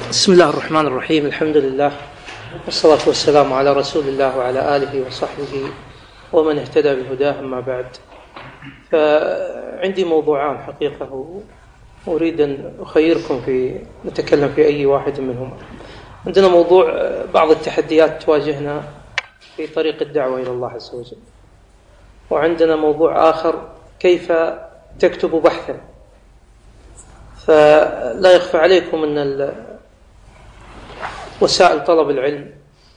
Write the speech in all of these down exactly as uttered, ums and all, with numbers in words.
بسم الله الرحمن الرحيم. الحمد لله والصلاة والسلام على رسول الله وعلى آله وصحبه ومن اهتدى بهداه. أما بعد، فعندي موضوعان حقيقة أريد أن أخيركم في نتكلم في أي واحد منهما. عندنا موضوع بعض التحديات تواجهنا في طريق الدعوة إلى الله عز وجل، وعندنا موضوع آخر كيف تكتب بحثا. فلا يخفى عليكم أن وسائل طلب العلم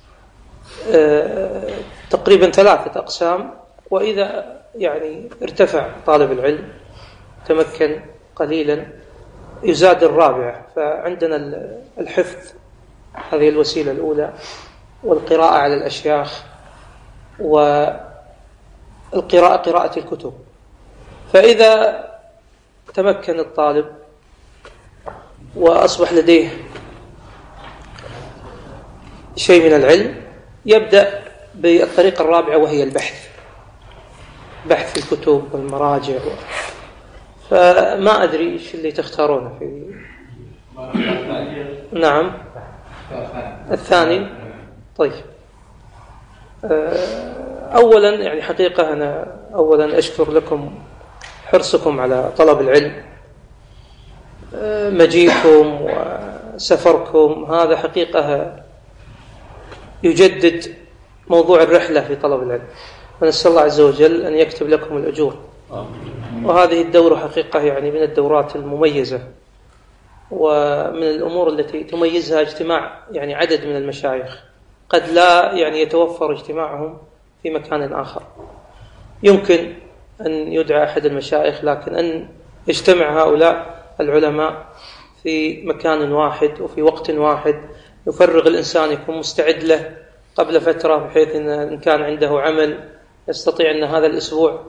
تقريبا ثلاثة أقسام، وإذا يعني ارتفع طالب العلم تمكن قليلا يزاد الرابعة. فعندنا الحفظ، هذه الوسيلة الأولى، والقراءة على الأشياخ، والقراءة قراءة الكتب. فإذا تمكن الطالب وأصبح لديه شيء من العلم يبدأ بالطريقة الرابعة، وهي البحث، بحث الكتب والمراجع. فما أدري إيش اللي تختارونه في نعم الثاني. طيب، أولا يعني حقيقة أنا أولا أشكر لكم حرصكم على طلب العلم، مجيئكم وسفركم هذا حقيقة يجدد موضوع الرحلة في طلب العلم، ونسأل الله عز وجل أن يكتب لكم الأجور. وهذه الدورة حقيقة يعني من الدورات المميزة، ومن الأمور التي تميزها اجتماع يعني عدد من المشايخ قد لا يعني يتوفر اجتماعهم في مكان آخر. يمكن أن يدعى أحد المشايخ، لكن أن يجتمع هؤلاء العلماء في مكان واحد وفي وقت واحد يفرغ الإنسان، يكون مستعد له قبل فترة، بحيث إن كان عنده عمل يستطيع أن هذا الأسبوع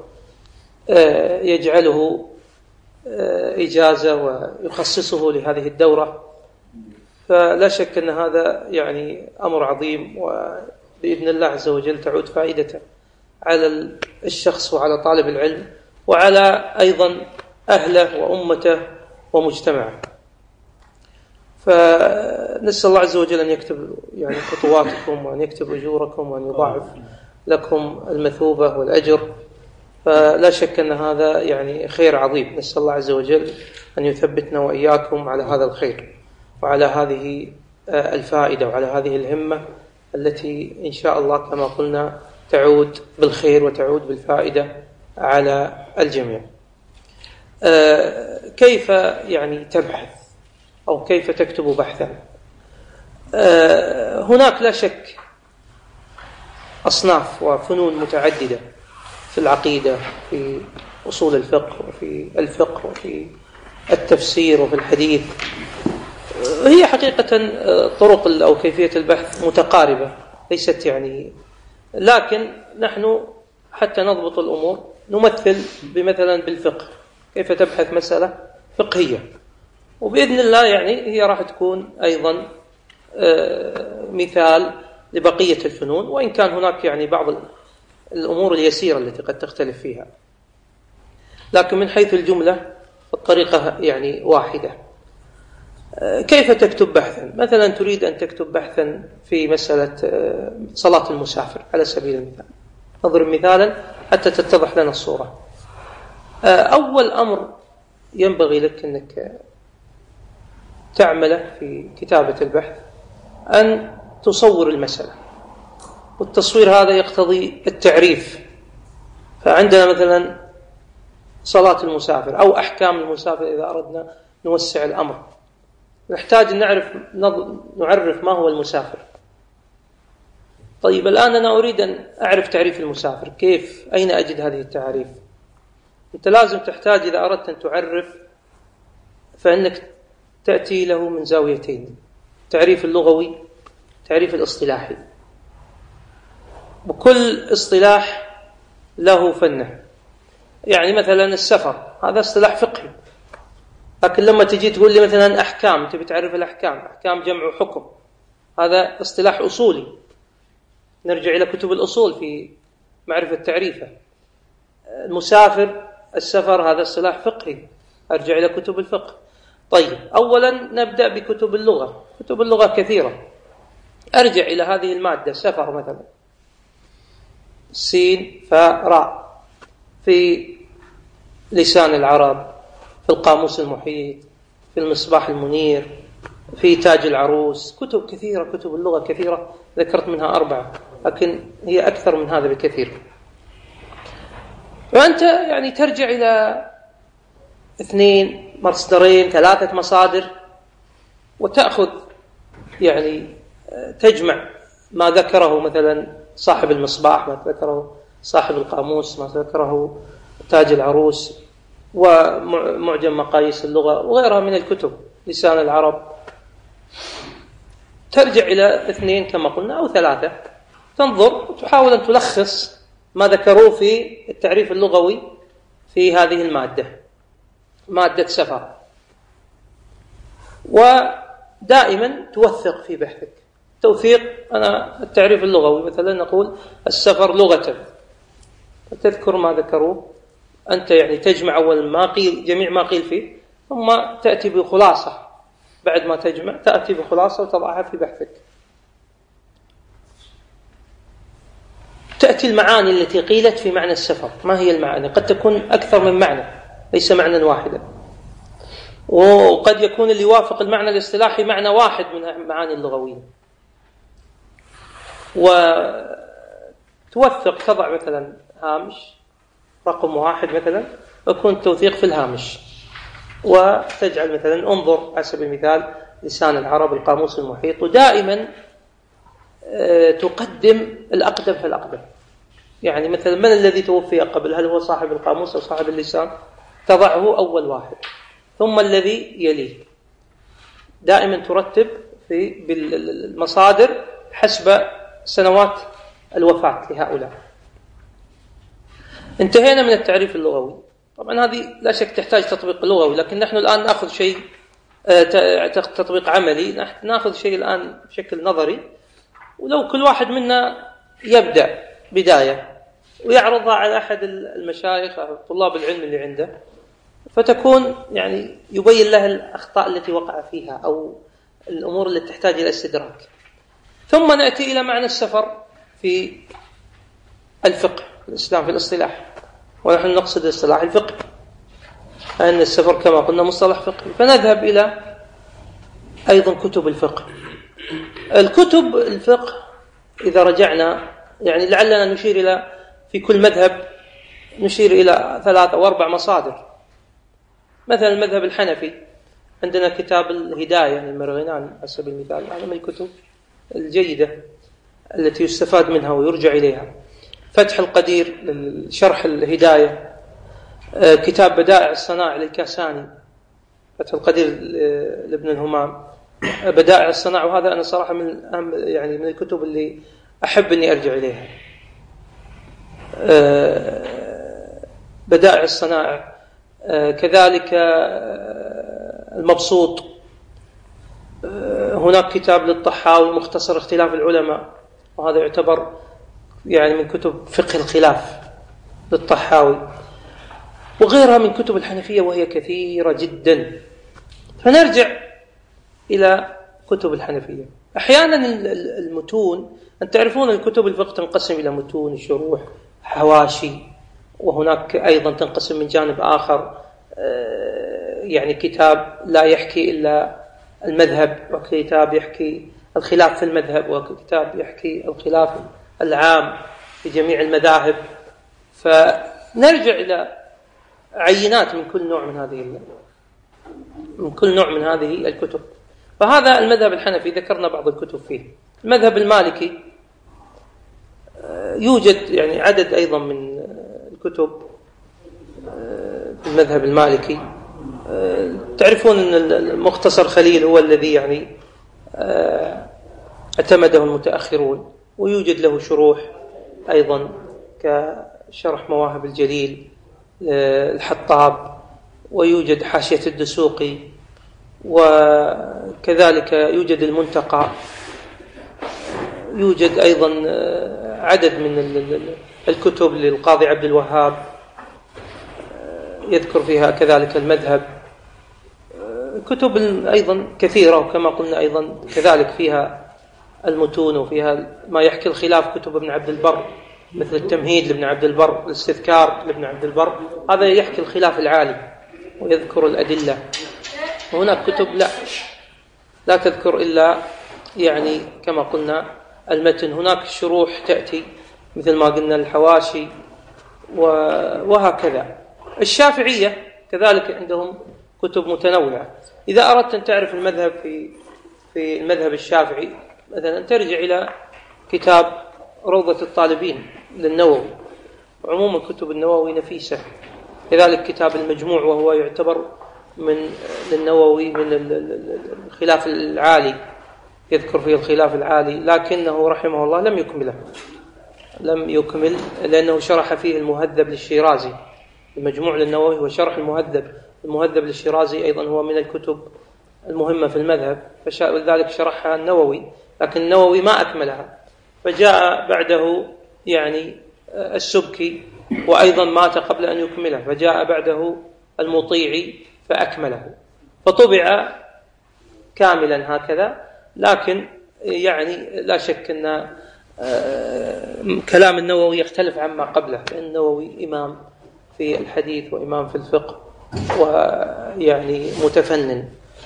يجعله إجازة ويخصصه لهذه الدورة. فلا شك أن هذا يعني أمر عظيم، وبإذن الله عز وجل تعود فائدته على الشخص وعلى طالب العلم وعلى أيضا أهله وأمته ومجتمعه. فنسأل الله عز وجل أن يكتب يعني خطواتكم، وأن يكتب أجوركم، وأن يضاعف لكم المثوبة والأجر. فلا شك أن هذا يعني خير عظيم. نسأل الله عز وجل أن يثبتنا وإياكم على هذا الخير وعلى هذه الفائدة وعلى هذه الهمة التي إن شاء الله كما قلنا تعود بالخير وتعود بالفائدة على الجميع. كيف يعني تبحث أو كيف تكتب بحثا؟ هناك لا شك أصناف وفنون متعددة في العقيدة، في أصول الفقه، وفي الفقه، وفي التفسير، وفي الحديث. هي حقيقة طرق أو كيفية البحث متقاربة، ليست يعني، لكن نحن حتى نضبط الأمور نمثل بمثلا بالفقه، كيف تبحث مسألة فقهية، وبإذن الله يعني هي راح تكون أيضا مثال لبقية الفنون، وإن كان هناك يعني بعض الأمور اليسيرة التي قد تختلف فيها، لكن من حيث الجملة الطريقة يعني واحدة. كيف تكتب بحثا؟ مثلا تريد أن تكتب بحثا في مسألة صلاة المسافر على سبيل المثال، نضرب مثالا حتى تتضح لنا الصورة. أول أمر ينبغي لك أنك تعمله في كتابة البحث أن تصور المسألة، والتصوير هذا يقتضي التعريف. فعندنا مثلا صلاة المسافر أو أحكام المسافر، إذا أردنا نوسع الأمر نحتاج أن نعرف نعرف ما هو المسافر. طيب الآن أنا أريد أن أعرف تعريف المسافر، كيف أين أجد هذه التعريف؟ أنت لازم تحتاج إذا أردت أن تعرف فإنك تأتي له من زاويتين: تعريف اللغوي، تعريف الاصطلاحي. وكل اصطلاح له فنه. يعني مثلا السفر هذا اصطلاح فقهي، لكن لما تجي تقول لي مثلا أحكام، تبي تعرف الأحكام، أحكام جمع حكم، هذا اصطلاح أصولي، نرجع إلى كتب الأصول في معرفة تعريفه. المسافر السفر هذا اصطلاح فقهي، أرجع إلى كتب الفقه. طيب، أولا نبدأ بكتب اللغة. كتب اللغة كثيرة. أرجع إلى هذه المادة سفر مثلا، سين فاء راء، في لسان العرب، في القاموس المحيط، في المصباح المنير، في تاج العروس. كتب كثيرة، كتب اللغة كثيرة، ذكرت منها أربعة، لكن هي أكثر من هذا بكثير. وأنت يعني ترجع إلى اثنين مصدرين ثلاثة مصادر، وتأخذ يعني تجمع ما ذكره مثلا صاحب المصباح، ما ذكره صاحب القاموس، ما ذكره تاج العروس، ومعجم مقاييس اللغة وغيرها من الكتب، لسان العرب. ترجع إلى اثنين كما قلنا أو ثلاثة، تنظر وتحاول أن تلخص ما ذكروه في التعريف اللغوي في هذه المادة، مادة سفر. ودائما توثق في بحثك. توثيق، أنا التعريف اللغوي مثلا نقول السفر لغة، تذكر ما ذكروه أنت، يعني تجمع أول ما قيل، جميع ما قيل فيه، ثم تأتي بخلاصة. بعد ما تجمع تأتي بخلاصة وتضعها في بحثك. تأتي المعاني التي قيلت في معنى السفر. ما هي المعاني؟ قد تكون أكثر من معنى، ليس معنى واحدا، وقد يكون اللي يوافق المعنى الاصطلاحي معنى واحد من المعاني اللغوية. وتوثق، تضع مثلا هامش رقم واحد مثلا، يكون التوثيق في الهامش، وتجعل مثلا انظر على سبيل المثال لسان العرب، القاموس المحيط، ودائما تقدم الأقدم فالأقدم. يعني مثلا من الذي توفي قبل؟ هل هو صاحب القاموس أو صاحب اللسان؟ تضعه أول واحد، ثم الذي يليه. دائما ترتب في بالمصادر حسب سنوات الوفاة لهؤلاء. انتهينا من التعريف اللغوي. طبعا هذه لا شك تحتاج تطبيق لغوي، لكن نحن الآن نأخذ شيء تطبيق عملي، نأخذ شيء الآن بشكل نظري. ولو كل واحد منا يبدأ بداية ويعرضها على أحد المشايخ أو طلاب العلم اللي عنده، فتكون يعني يبين له الأخطاء التي وقع فيها أو الأمور التي تحتاج إلى استدراك. ثم نأتي إلى معنى السفر في الفقه الإسلام، في الاصطلاح، ونحن نقصد اصطلاح الفقه، أن السفر كما قلنا مصطلح فقهي. فنذهب إلى أيضا كتب الفقه. الكتب الفقه إذا رجعنا، يعني لعلنا نشير إلى في كل مذهب نشير إلى ثلاث أو أربع مصادر. مثلا المذهب الحنفي عندنا كتاب الهداية للمرغناني على سبيل المثال، هذا من الكتب الجيدة التي يستفاد منها ويرجع إليها. فتح القدير لشرح الهداية. كتاب بدائع الصنائع للكاساني، فتح القدير لابن الهمام، بدائع الصنائع، وهذا أنا صراحة من يعني من الكتب اللي أحب أني أرجع إليها. بدائع الصنائع. كذلك المبسوط. هناك كتاب للطحاوي مختصر اختلاف العلماء، وهذا يعتبر يعني من كتب فقه الخلاف للطحاوي، وغيرها من كتب الحنفية وهي كثيرة جدا. فنرجع إلى كتب الحنفية. أحيانا المتون، أن تعرفون الكتب الفقه تنقسم إلى متون، شروح، حواشي، وهناك أيضا تنقسم من جانب آخر يعني كتاب لا يحكي إلا المذهب، وكتاب يحكي الخلاف في المذهب، وكتاب يحكي الخلاف العام في جميع المذاهب. فنرجع إلى عينات من كل نوع من هذه من كل نوع من هذه الكتب. فهذا المذهب الحنفي ذكرنا بعض الكتب فيه. المذهب المالكي يوجد يعني عدد أيضا من الكتب في المذهب المالكي. تعرفون أن المختصر خليل هو الذي يعني اعتمده المتأخرون، ويوجد له شروح أيضا كشرح مواهب الجليل الحطاب، ويوجد حاشية الدسوقي، وكذلك يوجد المنتقى. يوجد أيضا عدد من الكتب للقاضي عبد الوهاب يذكر فيها كذلك المذهب. كتب أيضا كثيرة، وكما قلنا أيضا كذلك فيها المتون وفيها ما يحكي الخلاف. كتب ابن عبد البر مثل التمهيد لابن عبد البر، الاستذكار لابن عبد البر، هذا يحكي الخلاف العالي ويذكر الأدلة. وهناك كتب لا لا تذكر إلا يعني كما قلنا المتن. هناك الشروح تأتي مثل ما قلنا الحواشي وهكذا. الشافعية كذلك عندهم كتب متنوعة. إذا أردت أن تعرف المذهب في في المذهب الشافعي مثلا ترجع إلى كتاب روضة الطالبين للنووي، وعموما كتب النووي نفيسة. كذلك كتاب المجموع وهو يعتبر من للنووي من الخلاف العالي، يذكر فيه الخلاف العالي، لكنه رحمه الله لم يكمله لم يكمل لأنه شرح فيه المهذب للشيرازي. المجموع للنووي هو شرح المهذب. المهذب للشيرازي أيضا هو من الكتب المهمة في المذهب، فلذلك شرحها النووي، لكن النووي ما أكملها. فجاء بعده يعني السبكي وأيضا مات قبل أن يكمله، فجاء بعده المطيعي فأكمله، فطبع كاملا هكذا. لكن يعني لا شك أن كلام النووي يختلف عما قبله، لأن النووي إمام في الحديث وإمام في الفقه ويعني متفنن.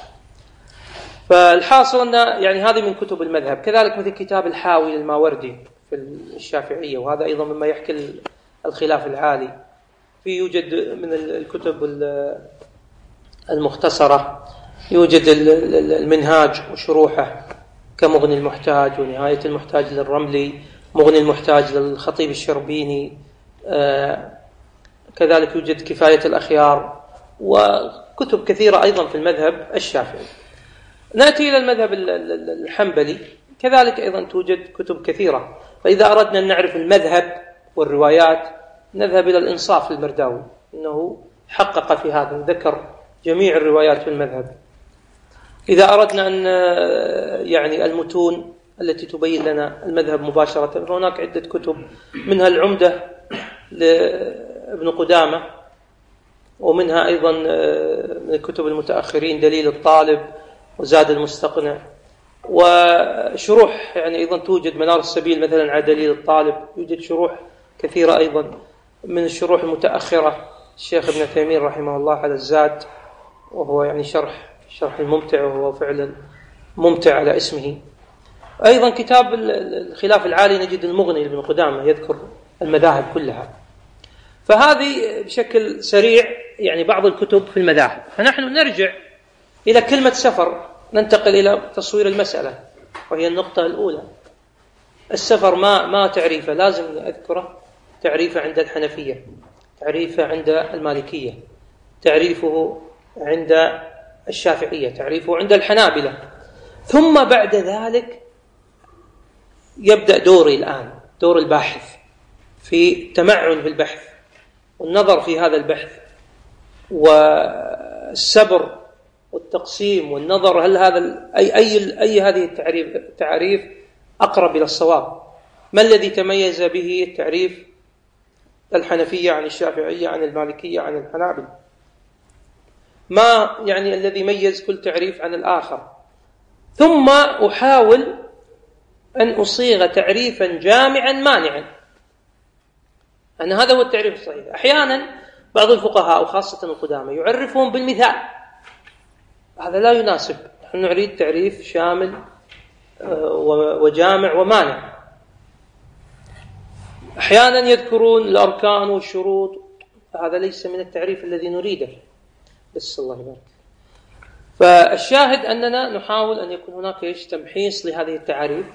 فالحاصل أن يعني هذه من كتب المذهب. كذلك مثل كتاب الحاوي للماوردي في الشافعية، وهذا أيضا مما يحكي الخلاف العالي. في يوجد من الكتب المختصرة يوجد المنهاج وشروحه كمغني المحتاج ونهاية المحتاج للرملي، مغني المحتاج للخطيب الشربيني، كذلك يوجد كفاية الأخيار، وكتب كثيرة أيضا في المذهب الشافعي. نأتي إلى المذهب الحنبلي، كذلك أيضا توجد كتب كثيرة. فإذا أردنا أن نعرف المذهب والروايات نذهب إلى الإنصاف للمرداوي، إنه حقق في هذا، ذكر جميع الروايات في المذهب. إذا أردنا أن يعني المتون التي تبين لنا المذهب مباشرة، فهناك عدة كتب، منها العمدة لابن قدامة، ومنها أيضا من الكتب المتأخرين دليل الطالب وزاد المستقنع، وشروح يعني أيضا توجد منار السبيل مثلا على دليل الطالب. يوجد شروح كثيرة أيضا من الشروح المتأخرة، الشيخ ابن تيمية رحمه الله على الزاد، وهو يعني شرح شرح الممتع، وهو فعلا ممتع على اسمه. أيضا كتاب الخلاف العالي نجد المغني لابن قدامة يذكر المذاهب كلها. فهذه بشكل سريع يعني بعض الكتب في المذاهب. فنحن نرجع إلى كلمة سفر، ننتقل إلى تصوير المسألة، وهي النقطة الأولى. السفر ما ما تعريفه، لازم أذكره. تعريفه عند الحنفية، تعريفه عند المالكية، تعريفه عند الشافعية، تعريفه عند الحنابلة. ثم بعد ذلك يبدأ دوري الآن، دور الباحث في التمعن في البحث والنظر في هذا البحث والسبر والتقسيم والنظر، هل هذا أي أي أي هذه التعريف التعريف أقرب إلى الصواب؟ ما الذي تميز به التعريف الحنفية عن الشافعية عن المالكية عن الحنابلة؟ ما يعني الذي ميز كل تعريف عن الآخر؟ ثم أحاول أن أصيغ تعريفا جامعا مانعا. أن هذا هو التعريف الصحيح. أحيانا بعض الفقهاء وخاصة القدامى يعرفون بالمثال، هذا لا يناسب. نحن نريد تعريف شامل وجامع ومانع. أحيانا يذكرون الأركان والشروط، هذا ليس من التعريف الذي نريده. بس الله يبارك. فالشاهد أننا نحاول أن يكون هناك إيش تمحيص لهذه التعاريف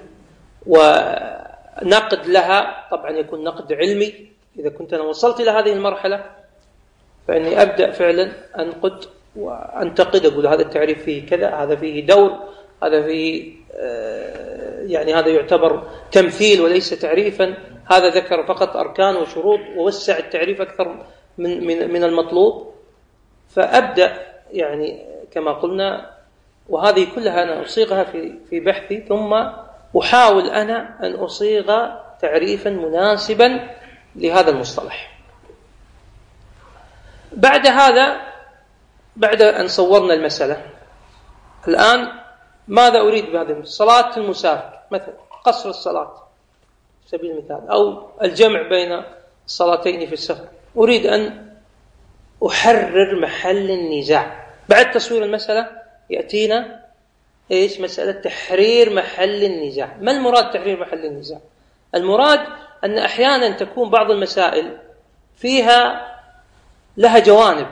ونقد لها. طبعا يكون نقد علمي. إذا كنت أنا وصلت إلى هذه المرحلة فإني أبدأ فعلا أنقد وأنتقد، أقول هذا التعريف فيه كذا، هذا فيه دور، هذا فيه يعني هذا يعتبر تمثيل وليس تعريفا، هذا ذكر فقط أركان وشروط ووسع التعريف أكثر من من من المطلوب. فأبدأ يعني كما قلنا، وهذه كلها أنا أصيغها في في بحثي، ثم أحاول أنا أن أصيغ تعريفا مناسبا لهذا المصطلح. بعد هذا، بعد أن صورنا المسألة الآن ماذا أريد بهذه؟ صلاة المسافر مثلا، قصر الصلاة سبيل المثال، أو الجمع بين الصلاتين في السفر، أريد أن أحرر محل النزاع. بعد تصوير المسألة يأتينا إيش؟ مسألة تحرير محل النزاع. ما المراد تحرير محل النزاع؟ المراد أن أحيانا تكون بعض المسائل فيها لها جوانب،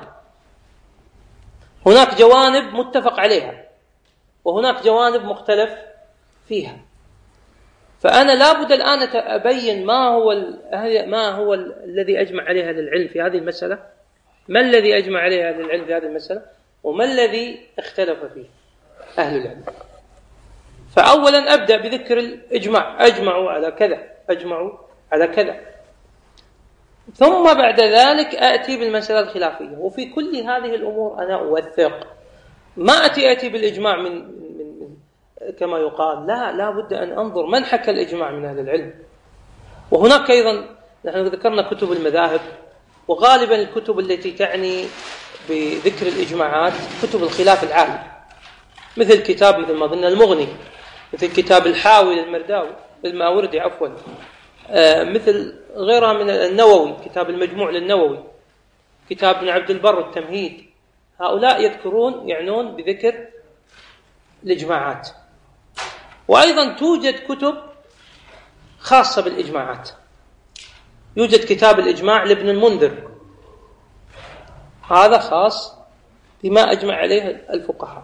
هناك جوانب متفق عليها وهناك جوانب مختلف فيها، فأنا لابد الآن أبين ما هو ما هو الذي أجمع عليه أهل العلم في هذه المسألة، ما الذي أجمع عليه أهل العلم في هذه المسألة، وما الذي اختلف فيه أهل العلم. فأولا أبدأ بذكر الإجماع، أجمعوا على كذا، أجمعوا على كذا، ثم بعد ذلك أأتي بالمسألة الخلافية. وفي كل هذه الأمور أنا أوثق، ما أتي أتي بالإجماع من, من, من كما يقال، لا لا بد أن أنظر من حكى الإجماع من أهل العلم. وهناك أيضا نحن ذكرنا كتب المذاهب، وغالبا الكتب التي تعني بذكر الإجماعات كتب الخلاف العالي، مثل كتاب مثل ما ظن المغني، مثل كتاب الحاوي للمرداوي الماوردي عفوا، آه مثل غيرها من النووي، كتاب المجموع للنووي، كتاب ابن عبد البر التمهيد. هؤلاء يذكرون يعنون بذكر الإجماعات. وأيضا توجد كتب خاصة بالإجماعات، يوجد كتاب الإجماع لابن المنذر، هذا خاص بما أجمع عليه الفقهاء.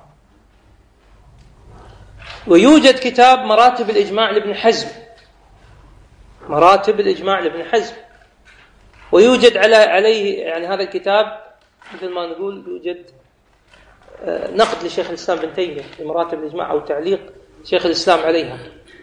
ويوجد كتاب مراتب الإجماع لابن حزم، مراتب الإجماع لابن حزم. ويوجد على عليه يعني هذا الكتاب مثل ما نقول يوجد نقد لشيخ الإسلام بن تيمية لمراتب الإجماع أو تعليق شيخ الإسلام عليها.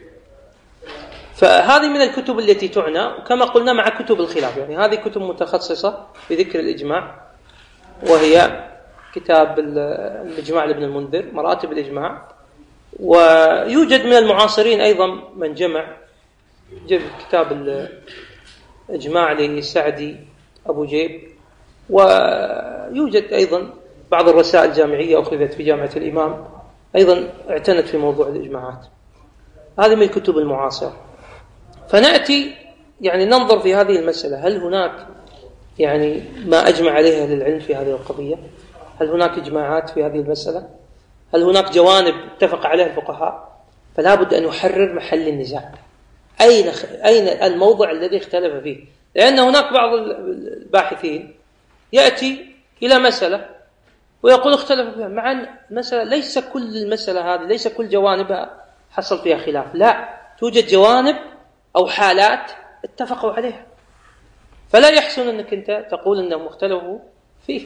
فهذه من الكتب التي تعنى، وكما قلنا مع كتب الخلاف، يعني هذه كتب متخصصة في ذكر الإجماع، وهي كتاب الإجماع لابن المنذر، مراتب الإجماع. ويوجد من المعاصرين أيضا من جمع جمع كتاب الإجماع لسعدي أبو جيب. ويوجد أيضا بعض الرسائل الجامعية أخذت في جامعة الإمام أيضا اعتنت في موضوع الإجماعات، هذه من الكتب المعاصرة. فنأتي يعني ننظر في هذه المسألة، هل هناك يعني ما أجمع عليها للعلم في هذه القضية؟ هل هناك إجماعات في هذه المسألة؟ هل هناك جوانب اتفق عليها الفقهاء؟ فلا بد أن يحرر محل النزاع، أين أين الموضع الذي اختلف فيه، لأن هناك بعض الباحثين يأتي إلى مسألة ويقول اختلف فيها، مع أن المسألة ليس كل المسألة هذه ليس كل جوانبها حصل فيها خلاف، لا، توجد جوانب أو حالات اتفقوا عليها، فلا يحسن أنك أنت تقول أنهم اختلفوا فيه.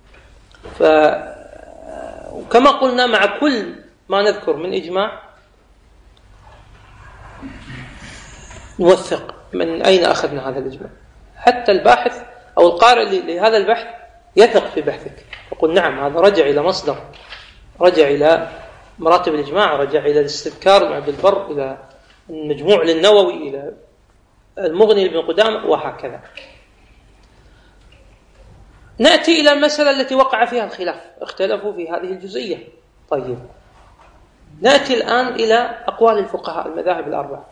فكما قلنا مع كل ما نذكر من إجماع نوثق من أين أخذنا هذا الإجماع، حتى الباحث أو القارئ لهذا البحث يثق في بحثك، يقول نعم هذا رجع إلى مصدر، رجع إلى مراتب الإجماع، رجع إلى الاستذكار ابن عبد البر، إلى المجموع للنووي، إلى المغني لابن قدامة، وهكذا. نأتي إلى المسألة التي وقع فيها الخلاف، اختلفوا في هذه الجزئية. طيب نأتي الآن إلى أقوال الفقهاء المذاهب الأربعة،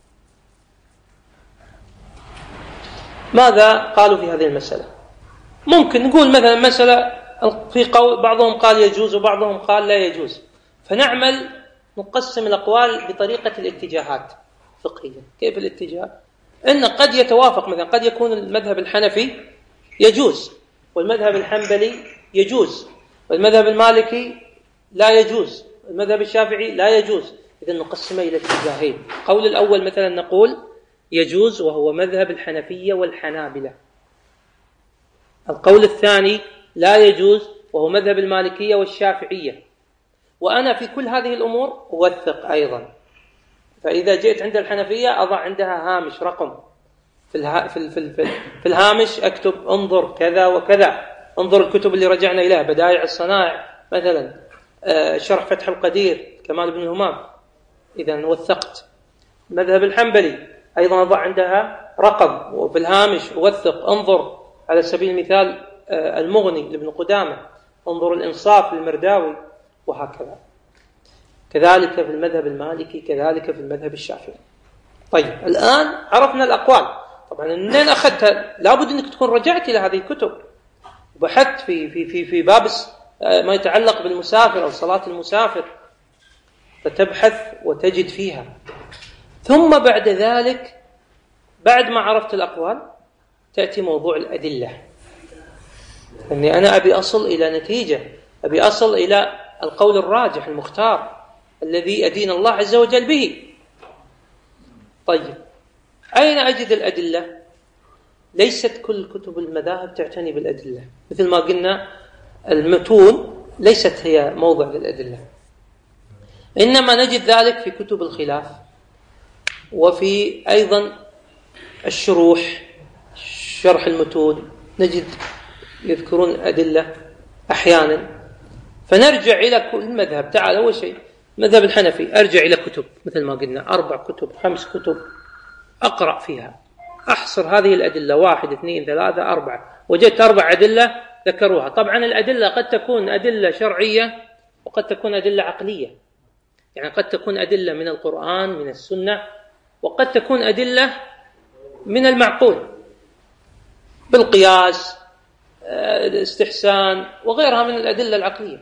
ماذا قالوا في هذه المسألة؟ ممكن نقول مثلا مسألة في قول بعضهم قال يجوز وبعضهم قال لا يجوز، فنعمل نقسم الأقوال بطريقة الاتجاهات الفقهية. كيف الاتجاه؟ إن قد يتوافق، مثلا قد يكون المذهب الحنفي يجوز والمذهب الحنبلي يجوز والمذهب المالكي لا يجوز والمذهب الشافعي لا يجوز، إذن نقسمه إلى اتجاهين. القول الأول مثلا نقول يجوز وهو مذهب الحنفية والحنابلة، القول الثاني لا يجوز وهو مذهب المالكية والشافعية. وأنا في كل هذه الأمور أوثق أيضا، فإذا جئت عند الحنفية أضع عندها هامش رقم في, الها في, في, في, في الهامش أكتب انظر كذا وكذا، انظر الكتب اللي رجعنا إليها، بدائع الصنائع مثلا، آه شرح فتح القدير كمال بن همام، إذا وثقت. مذهب الحنبلي أيضا أضع عندها رقم وفي الهامش أوثق، انظر على سبيل المثال آه المغني لابن قدامة، انظر الإنصاف للمرداوي، وهكذا. كذلك في المذهب المالكي، كذلك في المذهب الشافعي. طيب الآن عرفنا الأقوال. طبعا منين أخذتها؟ لابد أنك تكون رجعت إلى هذه الكتب وبحثت في في في في باب ما يتعلق بالمسافر أو صلاة المسافر، فتبحث وتجد فيها. ثم بعد ذلك بعد ما عرفت الأقوال تأتي موضوع الأدلة، أني أنا أبي أصل إلى نتيجة، أبي أصل إلى القول الراجح المختار الذي أدين الله عز وجل به. طيب أين أجد الأدلة؟ ليست كل كتب المذاهب تعتني بالأدلة، مثل ما قلنا المتون ليست هي موضع للأدلة، إنما نجد ذلك في كتب الخلاف، وفي أيضا الشروح، شرح المتون نجد يذكرون أدلة أحيانا. فنرجع إلى كل مذهب. تعال أول شيء مذهب الحنفي، أرجع إلى كتب مثل ما قلنا أربع كتب خمس كتب، أقرأ فيها، أحصر هذه الأدلة، واحد اثنين ثلاثة أربعة، وجدت أربع أدلة ذكروها. طبعا الأدلة قد تكون أدلة شرعية وقد تكون أدلة عقلية، يعني قد تكون أدلة من القرآن من السنة، وقد تكون أدلة من المعقول بالقياس الاستحسان وغيرها من الأدلة العقلية.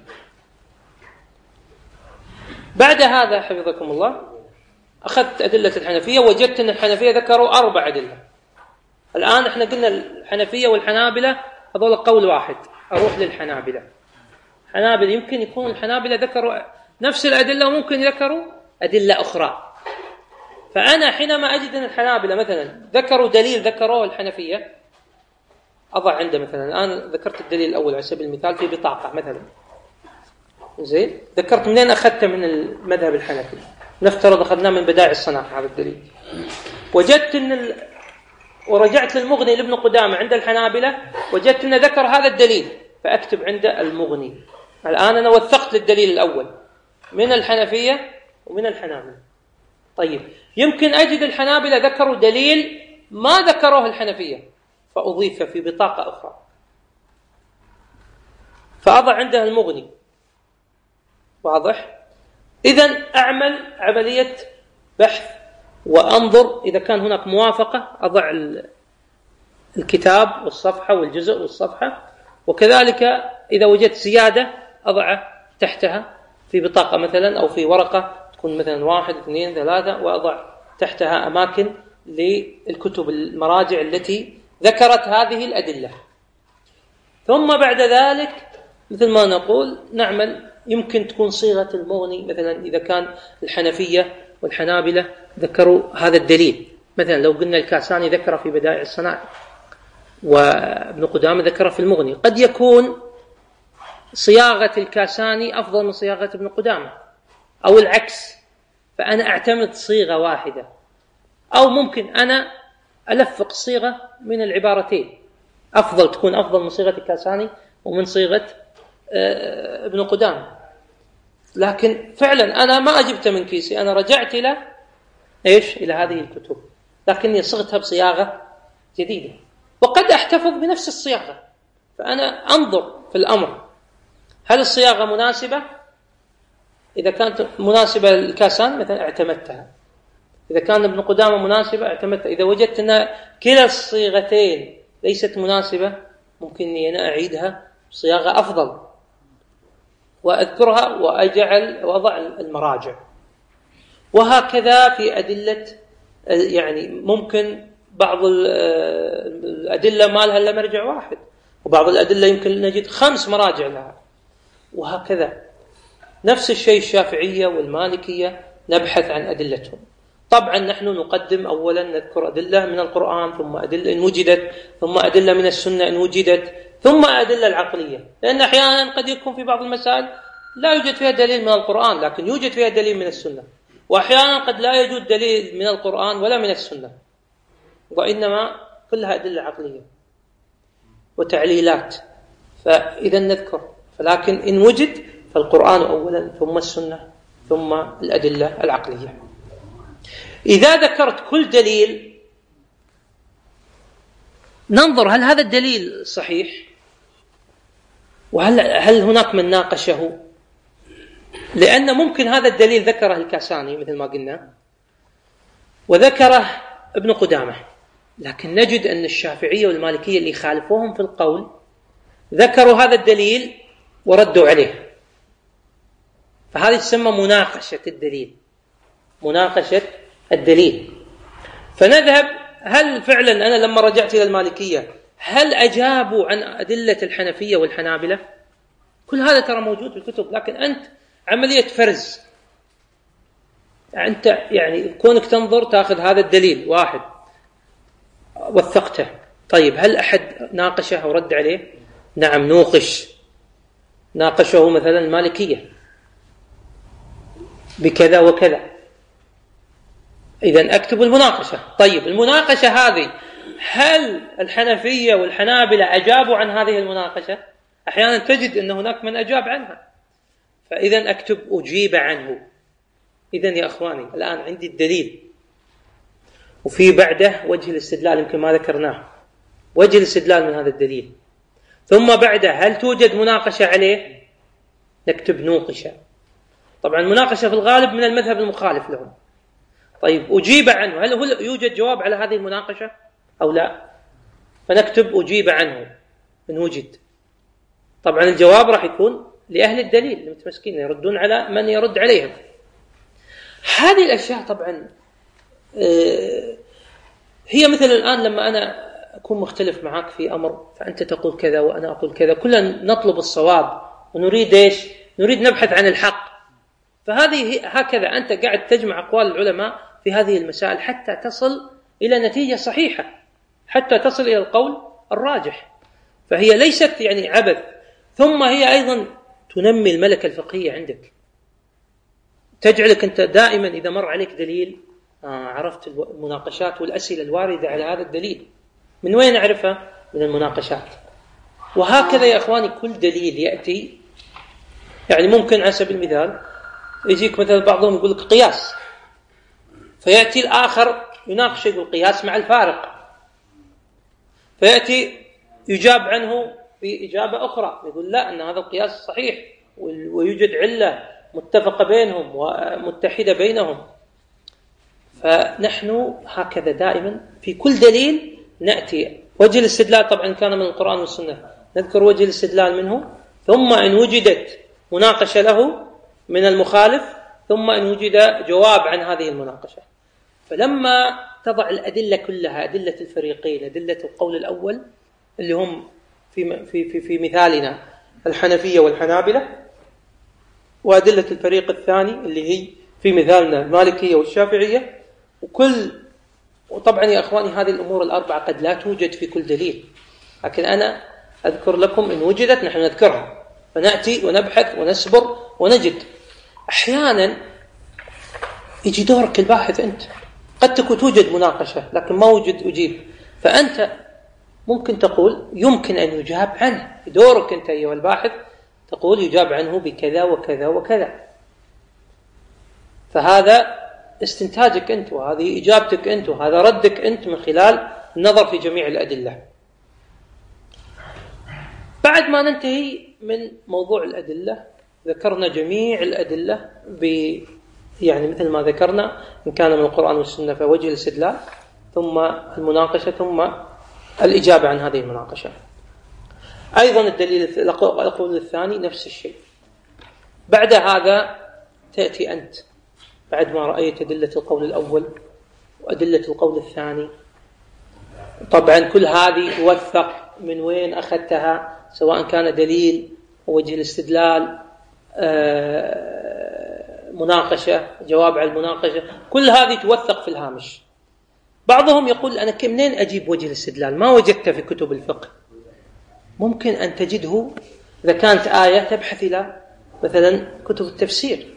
بعد هذا حفظكم الله أخذت أدلة الحنفية، وجدت أن الحنفية ذكروا أربع أدلة. الآن إحنا قلنا الحنفية والحنابلة هذول قول واحد، أروح للحنابلة. حنابلة يمكن يكون الحنابلة ذكروا نفس الأدلة وممكن ذكروا أدلة أخرى. فأنا حينما أجد أن الحنابلة مثلا ذكروا دليل ذكروه الحنفية، أضع عنده مثلا الآن ذكرت الدليل الأول على سبيل المثال في بطاقة مثلا، زين، ذكرت منين أخذته من المذهب الحنفي، نفترض أخذناه من بدائع الصناعة هذا الدليل، وجدت أن ال... ورجعت للمغني لابن قدامة عند الحنابلة، وجدت أنه ذكر هذا الدليل، فأكتب عند المغني. الآن أنا وثقت الدليل الأول من الحنفية ومن الحنابلة. طيب يمكن أجد الحنابلة ذكروا دليل ما ذكروه الحنفية، فأضيف في بطاقة أخرى، فأضع عندها المغني. واضح؟ إذن أعمل عملية بحث وأنظر إذا كان هناك موافقة، أضع الكتاب والصفحة والجزء والصفحة، وكذلك إذا وجدت زيادة أضع تحتها في بطاقة مثلا أو في ورقة تكون مثلا واحد اثنين ثلاثة، وأضع تحتها أماكن للكتب المراجع التي ذكرت هذه الأدلة. ثم بعد ذلك مثل ما نقول نعمل، يمكن تكون صيغة المغني مثلا إذا كان الحنفية والحنابلة ذكروا هذا الدليل، مثلا لو قلنا الكاساني ذكر في بدائع الصناعة وابن قدامة ذكر في المغني، قد يكون صياغة الكاساني أفضل من صياغة ابن قدامة أو العكس، فأنا أعتمد صيغة واحدة، أو ممكن أنا ألفق صيغة من العبارتين، أفضل تكون أفضل من صيغة الكاساني ومن صيغة ابن قدامة. لكن فعلا أنا ما أجبت من كيسي، أنا رجعت إلى إيش؟ إلى هذه الكتب، لكني صغتها بصياغة جديدة، وقد أحتفظ بنفس الصياغة. فأنا أنظر في الأمر، هل الصياغة مناسبة؟ إذا كانت مناسبة للكاسان مثلا اعتمدتها، إذا كان ابن قدامة مناسبة اعتمدتها. إذا وجدت أن كلا الصيغتين ليست مناسبة ممكن أن أنا أعيدها بصياغة أفضل وأذكرها وأجعل وأضع المراجع. وهكذا في أدلة، يعني ممكن بعض الأدلة ما لها إلا مرجع واحد، وبعض الأدلة يمكن نجد خمس مراجع لها، وهكذا. نفس الشيء الشافعية والمالكية نبحث عن أدلتهم. طبعا نحن نقدم أولا نذكر أدلة من القرآن، ثم أدلة إن وجدت، ثم أدلة من السنة إن وجدت، ثم أدلة العقلية، لأن أحيانا قد يكون في بعض المسائل لا يوجد فيها دليل من القرآن لكن يوجد فيها دليل من السنة، وأحيانا قد لا يوجد دليل من القرآن ولا من السنة، وإنما كلها أدلة عقلية وتعليلات. فإذا نذكر، فلكن إن وجد فالقرآن أولا ثم السنة ثم الأدلة العقلية. إذا ذكرت كل دليل ننظر هل هذا الدليل صحيح، وهل هل هناك من ناقشه، لأن ممكن هذا الدليل ذكره الكاساني مثل ما قلنا وذكره ابن قدامة، لكن نجد أن الشافعية والمالكية اللي خالفوهم في القول ذكروا هذا الدليل وردوا عليه، فهذه تسمى مناقشة الدليل، مناقشة الدليل. فنذهب، هل فعلا أنا لما رجعت إلى المالكية هل أجابوا عن أدلة الحنفية والحنابلة؟ كل هذا ترى موجود في الكتب، لكن أنت عملية فرز، أنت يعني كونك تنظر تأخذ هذا الدليل واحد وثقته، طيب هل أحد ناقشه أو رد عليه؟ نعم نوقش، ناقشه مثلا المالكية بكذا وكذا، إذن أكتب المناقشة. طيب المناقشة هذه هل الحنفية والحنابلة أجابوا عن هذه المناقشة؟ أحيانا تجد أن هناك من أجاب عنها، فإذن أكتب أجيب عنه. إذن يا أخواني الآن عندي الدليل وفي بعده وجه الاستدلال، يمكن ما ذكرناه، وجه الاستدلال من هذا الدليل، ثم بعده هل توجد مناقشة عليه؟ نكتب نوقشة. طبعا المناقشة في الغالب من المذهب المخالف لهم. طيب أجيب عنه، هل هو يوجد جواب على هذه المناقشة أو لا؟ فنكتب أجيب عنه إن وجد. طبعا الجواب راح يكون لأهل الدليل المتمسكين يردون على من يرد عليهم. هذه الأشياء طبعا هي مثل الآن لما أنا أكون مختلف معك في أمر فأنت تقول كذا وأنا أقول كذا، كلنا نطلب الصواب ونريد إيش؟ نريد نبحث عن الحق. فهذه هكذا أنت قاعد تجمع أقوال العلماء في هذه المسائل حتى تصل إلى نتيجة صحيحة، حتى تصل إلى القول الراجح. فهي ليست يعني عبث، ثم هي أيضا تنمي الملكة الفقهية عندك، تجعلك أنت دائما إذا مر عليك دليل آه عرفت المناقشات والأسئلة الواردة على هذا الدليل. من وين أعرفها؟ من المناقشات. وهكذا يا أخواني كل دليل يأتي، يعني ممكن على سبيل المثال يجيك مثلا بعضهم يقول لك قياس، فيأتي الآخر يناقش يقول قياس مع الفارق، فيأتي يجاب عنه بإجابة أخرى يقول لا أن هذا القياس صحيح ويوجد علة متفقة بينهم ومتحدة بينهم. فنحن هكذا دائما في كل دليل نأتي وجه الاستدلال، طبعا كان من القرآن والسنة نذكر وجه الاستدلال منه، ثم إن وجدت مناقشة له من المخالف، ثم إن وجد جواب عن هذه المناقشة. فلما تضع الأدلة كلها، أدلة الفريقين، أدلة القول الأول اللي هم في في في, في مثالنا الحنفية والحنابلة، وأدلة الفريق الثاني اللي هي في مثالنا المالكية والشافعية، وكل وطبعا يا أخواني هذه الأمور الأربعة قد لا توجد في كل دليل، لكن أنا أذكر لكم إن وجدت نحن نذكرها، فنأتي ونبحث ونسبر ونجد. أحيانا يجي دورك الباحث أنت، قد تكون توجد مناقشة لكن ما وجد أجيب، فأنت ممكن تقول يمكن أن يجاب عنه، دورك أنت أيها الباحث تقول يجاب عنه بكذا وكذا وكذا، فهذا استنتاجك أنت وهذه إجابتك أنت وهذا ردك أنت من خلال النظر في جميع الأدلة. بعد ما ننتهي من موضوع الأدلة ذكرنا جميع الأدلة ب يعني مثل ما ذكرنا إن كان من القرآن والسنة فوجه الاستدلال، ثم المناقشة، ثم الإجابة عن هذه المناقشة. أيضا الدليل القول الثاني نفس الشيء. بعد هذا تأتي أنت بعد ما رأيت أدلة القول الأول وأدلة القول الثاني، طبعا كل هذه توثق من وين أخذتها، سواء كان دليل ووجه الاستدلال مناقشة جواب على المناقشة، كل هذه توثق في الهامش. بعضهم يقول أنا منين أجيب وجه الاستدلال؟ ما وجدته في كتب الفقه. ممكن أن تجده إذا كانت آية تبحث إلى مثلا كتب التفسير،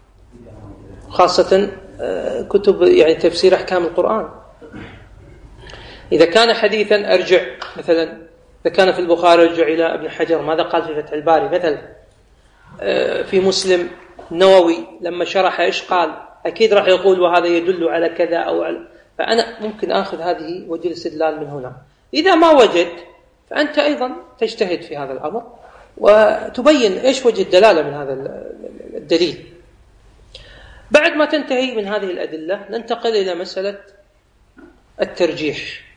خاصة كتب يعني تفسير أحكام القرآن. إذا كان حديثا أرجع مثلا، إذا كان في البخاري أرجع إلى ابن حجر ماذا قال في فتح الباري مثلا، في مسلم النووي لما شرح إيش قال، أكيد راح يقول وهذا يدل على كذا أو على، فأنا ممكن أخذ هذه وجه الاستدلال من هنا. إذا ما وجدت فأنت أيضا تجتهد في هذا الأمر وتبين إيش وجه الدلالة من هذا الدليل. بعد ما تنتهي من هذه الأدلة ننتقل إلى مسألة الترجيح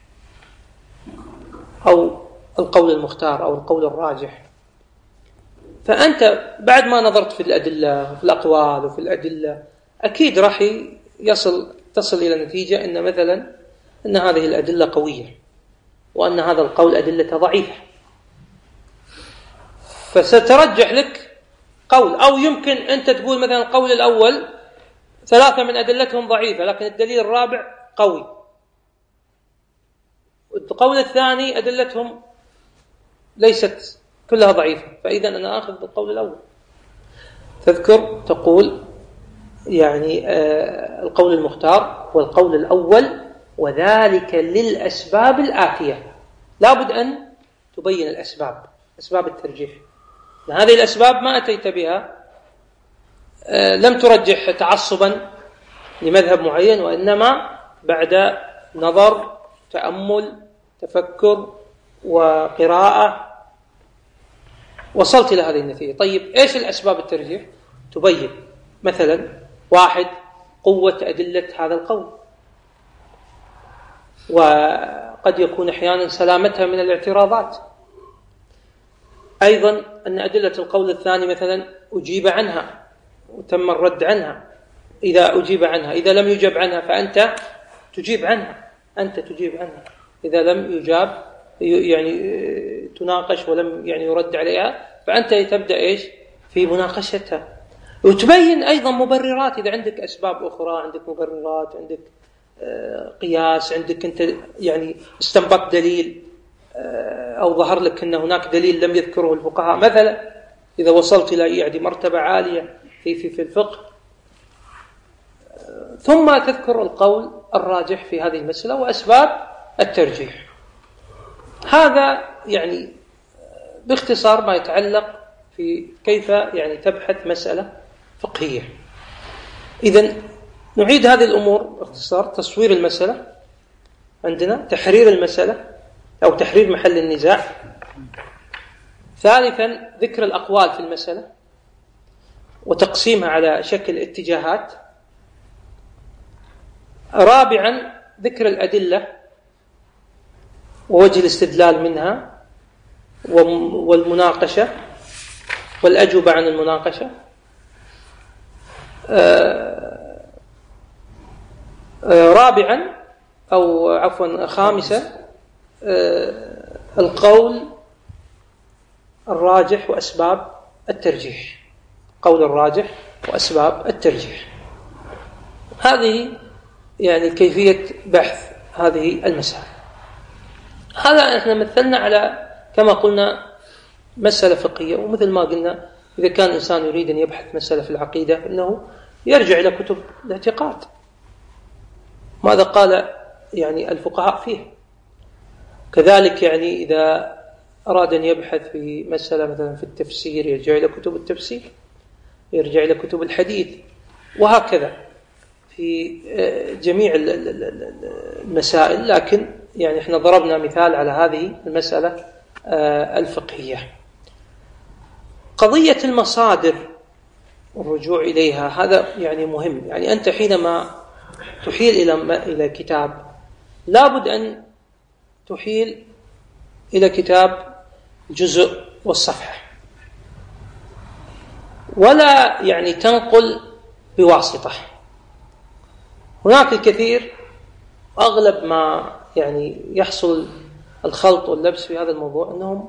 أو القول المختار أو القول الراجح. فأنت بعد ما نظرت في الأدلة وفي الأقوال وفي الأدلة أكيد راح يصل تصل إلى نتيجة أن مثلا أن هذه الأدلة قوية وأن هذا القول أدلة ضعيفة، فسترجح لك قول. أو يمكن أنت تقول مثلا القول الأول ثلاثة من أدلتهم ضعيفة لكن الدليل الرابع قوي، القول الثاني أدلتهم ليست كلها ضعيفة، فإذا أنا آخذ بالقول الأول. تذكر تقول يعني آه القول المختار والقول الأول، وذلك للأسباب الآتية. لابد أن تبين الأسباب، أسباب الترجيح. هذه الأسباب ما أتيت بها آه لم ترجح تعصبا لمذهب معين، وإنما بعد نظر تأمل تفكر وقراءة وصلت إلى هذه النتيجة. طيب إيش الأسباب الترجيح؟ تبين مثلا واحد قوة أدلة هذا القول، وقد يكون أحيانا سلامتها من الاعتراضات. أيضا أن أدلة القول الثاني مثلا أجيب عنها وتم الرد عنها، إذا أجيب عنها، إذا لم يجب عنها فأنت تجيب عنها، أنت تجيب عنها. إذا لم يجاب يعني تناقش ولم يعني يرد عليها فأنت تبدأ إيش في مناقشتها. وتبين أيضا مبررات، إذا عندك أسباب أخرى، عندك مبررات، عندك قياس، عندك أنت يعني استنبط دليل أو ظهر لك أن هناك دليل لم يذكره الفقهاء مثلا، إذا وصلت إلى يعني مرتبة عالية في في في الفقه، ثم تذكر القول الراجح في هذه المسألة وأسباب الترجيح. هذا يعني باختصار ما يتعلق في كيف يعني تبحث مسألة فقهية. إذن نعيد هذه الأمور باختصار: تصوير المسألة عندنا، تحرير المسألة أو تحرير محل النزاع، ثالثا ذكر الأقوال في المسألة وتقسيمها على شكل اتجاهات، رابعا ذكر الأدلة ووجه الاستدلال منها والمناقشة والأجوبة عن المناقشة، آه آه رابعا أو عفوا خامسا آه القول الراجح وأسباب الترجيح، قول الراجح وأسباب الترجيح. هذه يعني كيفية بحث هذه المسألة. هذا احنا مثلنا على كما قلنا مسألة فقهية، ومثل ما قلنا إذا كان الإنسان يريد أن يبحث مسألة في العقيدة فإنه يرجع إلى كتب الاعتقاد، ماذا قال يعني الفقهاء فيه. كذلك يعني إذا أراد أن يبحث في مسألة مثلا في التفسير يرجع إلى كتب التفسير، يرجع إلى كتب الحديث، وهكذا في جميع المسائل. لكن يعني احنا ضربنا مثال على هذه المسألة الفقهية. قضية المصادر والرجوع إليها هذا يعني مهم. يعني أنت حينما تحيل إلى إلى كتاب لابد أن تحيل إلى كتاب جزء والصفحة، ولا يعني تنقل بواسطة. هناك الكثير، أغلب ما يعني يحصل الخلط واللبس في هذا الموضوع أنهم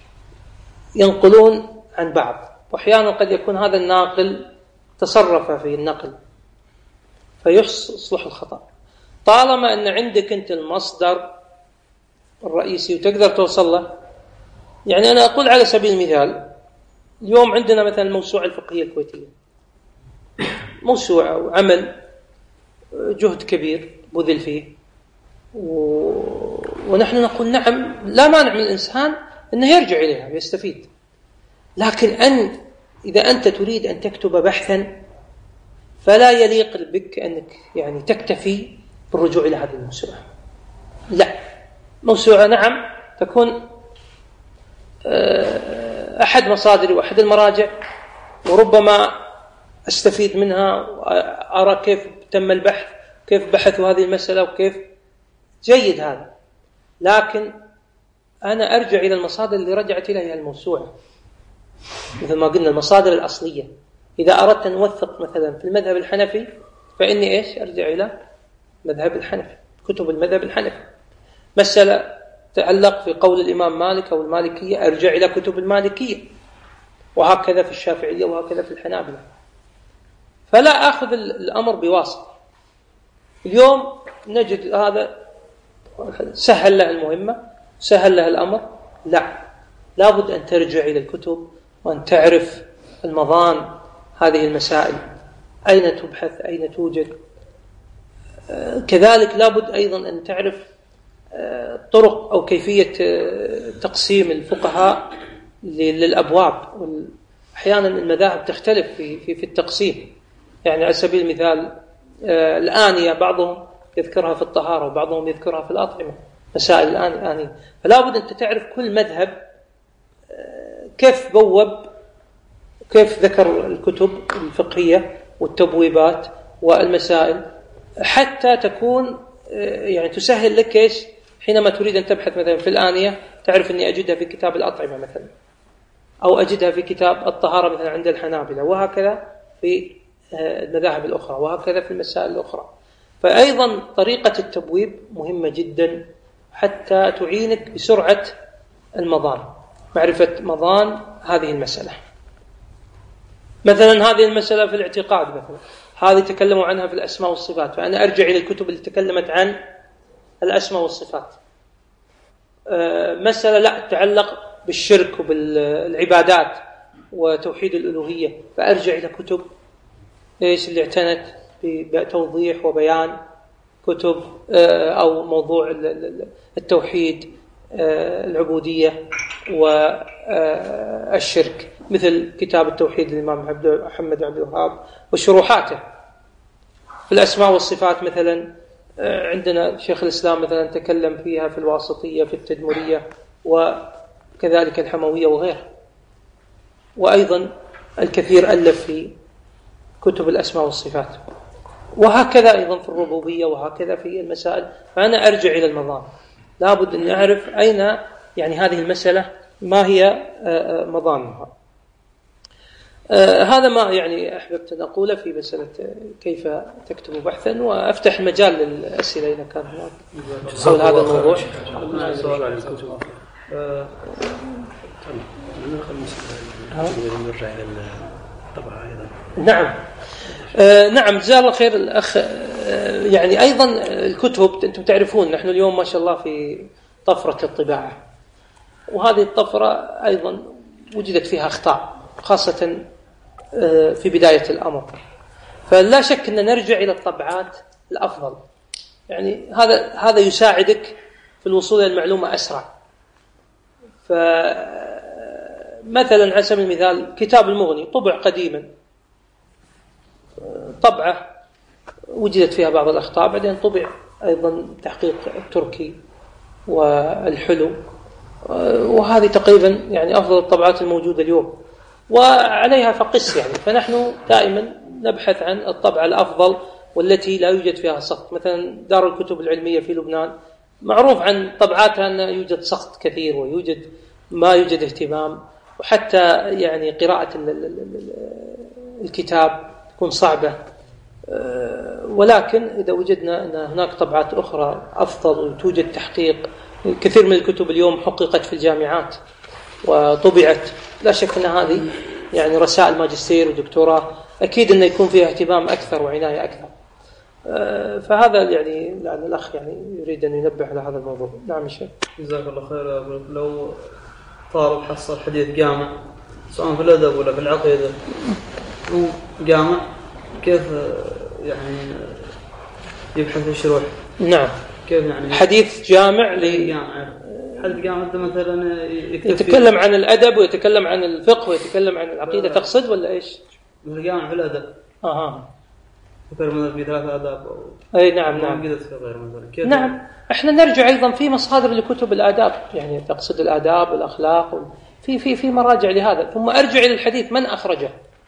ينقلون عن بعض، وأحيانا قد يكون هذا الناقل تصرف في النقل فيصلح الخطأ. طالما أن عندك أنت المصدر الرئيسي وتقدر توصل له. يعني أنا أقول على سبيل المثال اليوم عندنا مثلا الموسوعة الفقهية الكويتية، موسوعة وعمل جهد كبير بذل فيه، و... ونحن نقول نعم لا مانع من الإنسان أنه يرجع إليها ويستفيد. لكن أن إذا أنت تريد أن تكتب بحثا فلا يليق بك أنك يعني تكتفي بالرجوع إلى هذه الموسوعة. لا، موسوعة نعم تكون أحد مصادر وأحد المراجع، وربما أستفيد منها، أرى كيف تم البحث، كيف بحثوا هذه المسألة وكيف جيد هذا. لكن أنا أرجع إلى المصادر اللي رجعت إليها الموسوعة، مثل ما قلنا المصادر الأصلية. إذا أردت أن أوثق مثلا في المذهب الحنفي فإني إيش أرجع إلى مذهب الحنفي، كتب المذهب الحنفي. مسألة تعلق في قول الإمام مالك أو المالكية أرجع إلى كتب المالكية، وهكذا في الشافعية وهكذا في الحنابلة. فلا أخذ الأمر بواسطة. اليوم نجد هذا سهل له المهمة، سهل له الأمر. لا، لابد أن ترجع إلى الكتب وأن تعرف المضان هذه المسائل، أين تبحث، أين توجد. كذلك لابد أيضا أن تعرف طرق أو كيفية تقسيم الفقهاء للأبواب. أحيانا المذاهب تختلف في في في التقسيم. يعني على سبيل المثال الآنية بعضهم يذكرها في الطهارة وبعضهم يذكرها في الأطعمة، مسائل الآنية. فلا بد أن تعرف كل مذهب كيف بوب، كيف ذكر الكتب الفقهية والتبويبات والمسائل، حتى تكون يعني تسهل لك إيش حينما تريد أن تبحث مثلا في الآنية، تعرف أني أجدها في كتاب الأطعمة مثلا، أو أجدها في كتاب الطهارة مثلا عند الحنابلة، وهكذا في المذاهب الأخرى، وهكذا في المسائل الأخرى. فأيضا طريقة التبويب مهمة جدا حتى تعينك بسرعة المضان، معرفة مضان هذه المسألة. مثلا هذه المسألة في الاعتقاد مثلا، هذه تكلموا عنها في الأسماء والصفات، فأنا أرجع إلى الكتب اللي تكلمت عن الأسماء والصفات. مسألة لا تتعلق بالشرك وبالعبادات وتوحيد الألوهية، فأرجع إلى كتب إيش اللي اعتنت بتوضيح وبيان، كتب أو موضوع التوحيد، العبودية والشرك، مثل كتاب التوحيد للإمام محمد عبد الوهاب وشروحاته. في الأسماء والصفات مثلا عندنا شيخ الإسلام مثلا تكلم فيها في الواسطية، في التدمرية، وكذلك الحموية وغيرها. وأيضا الكثير ألف في كتب الأسماء والصفات، وهكذا أيضا في الربوبية، وهكذا في المسائل. فأنا أرجع إلى المضان، لابد أن أعرف أين يعني هذه المسألة ما هي مضانها. هذا ما يعني أحببت أن أقوله في مسألة كيف تكتب بحثا، وأفتح المجال للأسئلة إذا كان هناك حول هذا الموضوع. سؤال عن الكتب. نرجع إلى الطبعة أيضا. نعم آه نعم جزاه الله خير الأخ. آه يعني أيضا الكتب أنتم تعرفون نحن اليوم ما شاء الله في طفرة الطباعة، وهذه الطفرة أيضا وجدت فيها أخطاء خاصة آه في بداية الأمر. فلا شك أن نرجع إلى الطبعات الأفضل، يعني هذا هذا يساعدك في الوصول إلى المعلومة أسرع. فمثلا على سبيل المثال كتاب المغني طبع قديما، طبعة وجدت فيها بعض الأخطاء، بعدين طبع أيضا تحقيق التركي والحلو، وهذه تقريبا يعني أفضل الطبعات الموجودة اليوم، وعليها فقس يعني. فنحن دائما نبحث عن الطبعة الأفضل والتي لا يوجد فيها سقط. مثلا دار الكتب العلمية في لبنان معروف عن طبعاتها أن يوجد سقط كثير، ويوجد ما يوجد اهتمام، وحتى يعني قراءة الكتاب تكون صعبة. ولكن إذا وجدنا أن هناك طبعات أخرى أفضل وتوجد تحقيق، كثير من الكتب اليوم حققت في الجامعات وطبعت، لا شك أن هذه يعني رسائل ماجستير ودكتوراه أكيد أن يكون فيها اهتمام أكثر وعناية أكثر. فهذا يعني لعل الأخ يعني يريد أن ينبه على هذا الموضوع. نعم شيخ. جزاك الله خير. لو طالب حصل حديث جامع سواء في الأدب ولا في العقيدة جامع، كيف يعني يبحث الشروح؟ نعم كيف يعني حديث جامع ل حديث جامع مثلا يتكلم عن الأدب ويتكلم عن الفقه ويتكلم عن العقيدة، تقصد ولا إيش؟ مثل جامع في الأدب. أها. ذكر مثلا في ثلاثة آداب. أي نعم نعم. نعم إحنا نرجع أيضا في مصادر لكتب الآداب، يعني تقصد الآداب والأخلاق، في في في مراجع لهذا. ثم أرجع إلى الحديث من أخرجه،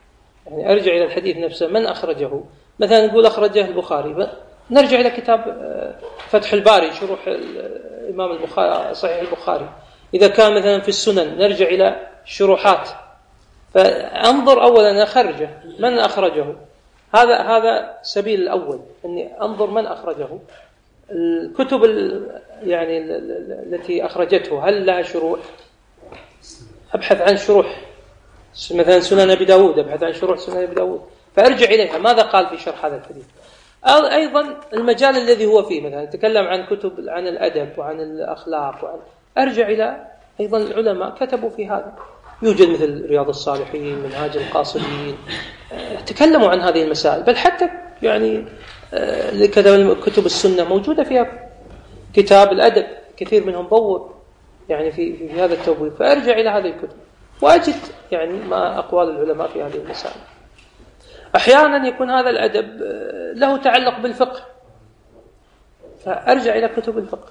يعني أرجع إلى الحديث نفسه من أخرجه. مثلا نقول أخرجه البخاري، نرجع إلى كتاب فتح الباري شروح الإمام البخاري صحيح البخاري. إذا كان مثلا في السنن نرجع إلى الشروحات، فأنظر أولا أخرجه من أخرجه. هذا هذا سبيل الأول، أني أنظر من أخرجه. الكتب يعني التي أخرجته هل لها شروح؟ أبحث عن شروح، مثلا سنن أبي داود أبحث عن شروح سنن أبي داود فأرجع إليها ماذا قال في شرح هذا الحديث. أيضا المجال الذي هو فيه، مثلا نتكلم عن كتب عن الأدب وعن الأخلاق وعن أرجع إلى أيضا العلماء كتبوا في هذا. يوجد مثل رياض الصالحين، منهاج القاصدين، تكلموا عن هذه المسائل. بل حتى يعني كتب السنة موجودة فيها كتاب الأدب، كثير منهم بوب يعني في, في هذا التبويب. فأرجع إلى هذه الكتب وأجد يعني ما أقوال العلماء في هذه المسائل. أحيانا يكون هذا الأدب له تعلق بالفقه، فأرجع إلى كتب الفقه.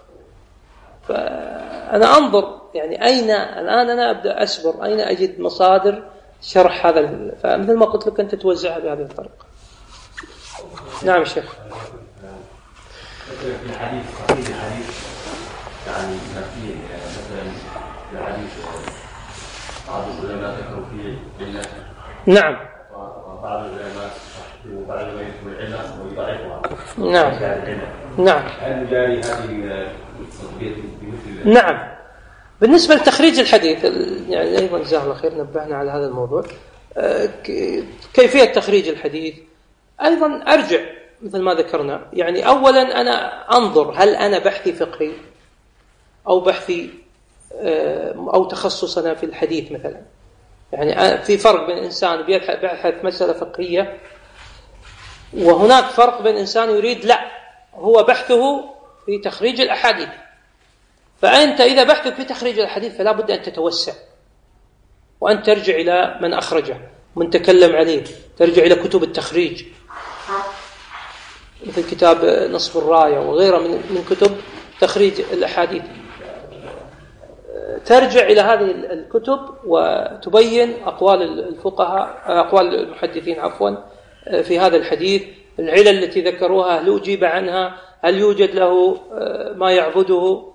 فأنا أنظر يعني أين الآن أنا أبدأ أسبر أين أجد مصادر شرح هذا. فمثل ما قلت لك أنت توزعها بهذه الطريقة. نعم شيخ. في الحديث صحيح الحديث يعني ما فيه مثلا في الحديث بعض العلماء ذكروا فيه علة. نعم. وبعض العلماء وبعض العلماء يذكروا العلة ويضعفها. نعم. نعم. هل جاري هذه التطبيق بمثل؟ نعم. بالنسبة لتخريج الحديث يعني أيضا جزاه الله خير نبهنا على هذا الموضوع. كيفية تخريج الحديث أيضا أرجع مثل ما ذكرنا. يعني أولا أنا أنظر هل أنا بحثي فقهي أو بحثي أو تخصصنا في الحديث مثلا. يعني في فرق بين إنسان بيبحث مسألة فقهية، وهناك فرق بين إنسان يريد لا هو بحثه في تخريج الأحاديث. فأنت إذا بحثك في تخريج الحديث فلا بد أن تتوسع وأن ترجع إلى من أخرجه من تكلم عليه، ترجع إلى كتب التخريج مثل كتاب نصب الراية وغيره من كتب تخريج الأحاديث. ترجع إلى هذه الكتب وتبين أقوال الفقهاء أقوال المحدثين عفوا في هذا الحديث، العلل التي ذكروها هل أجيب عنها، هل يوجد له ما يعبده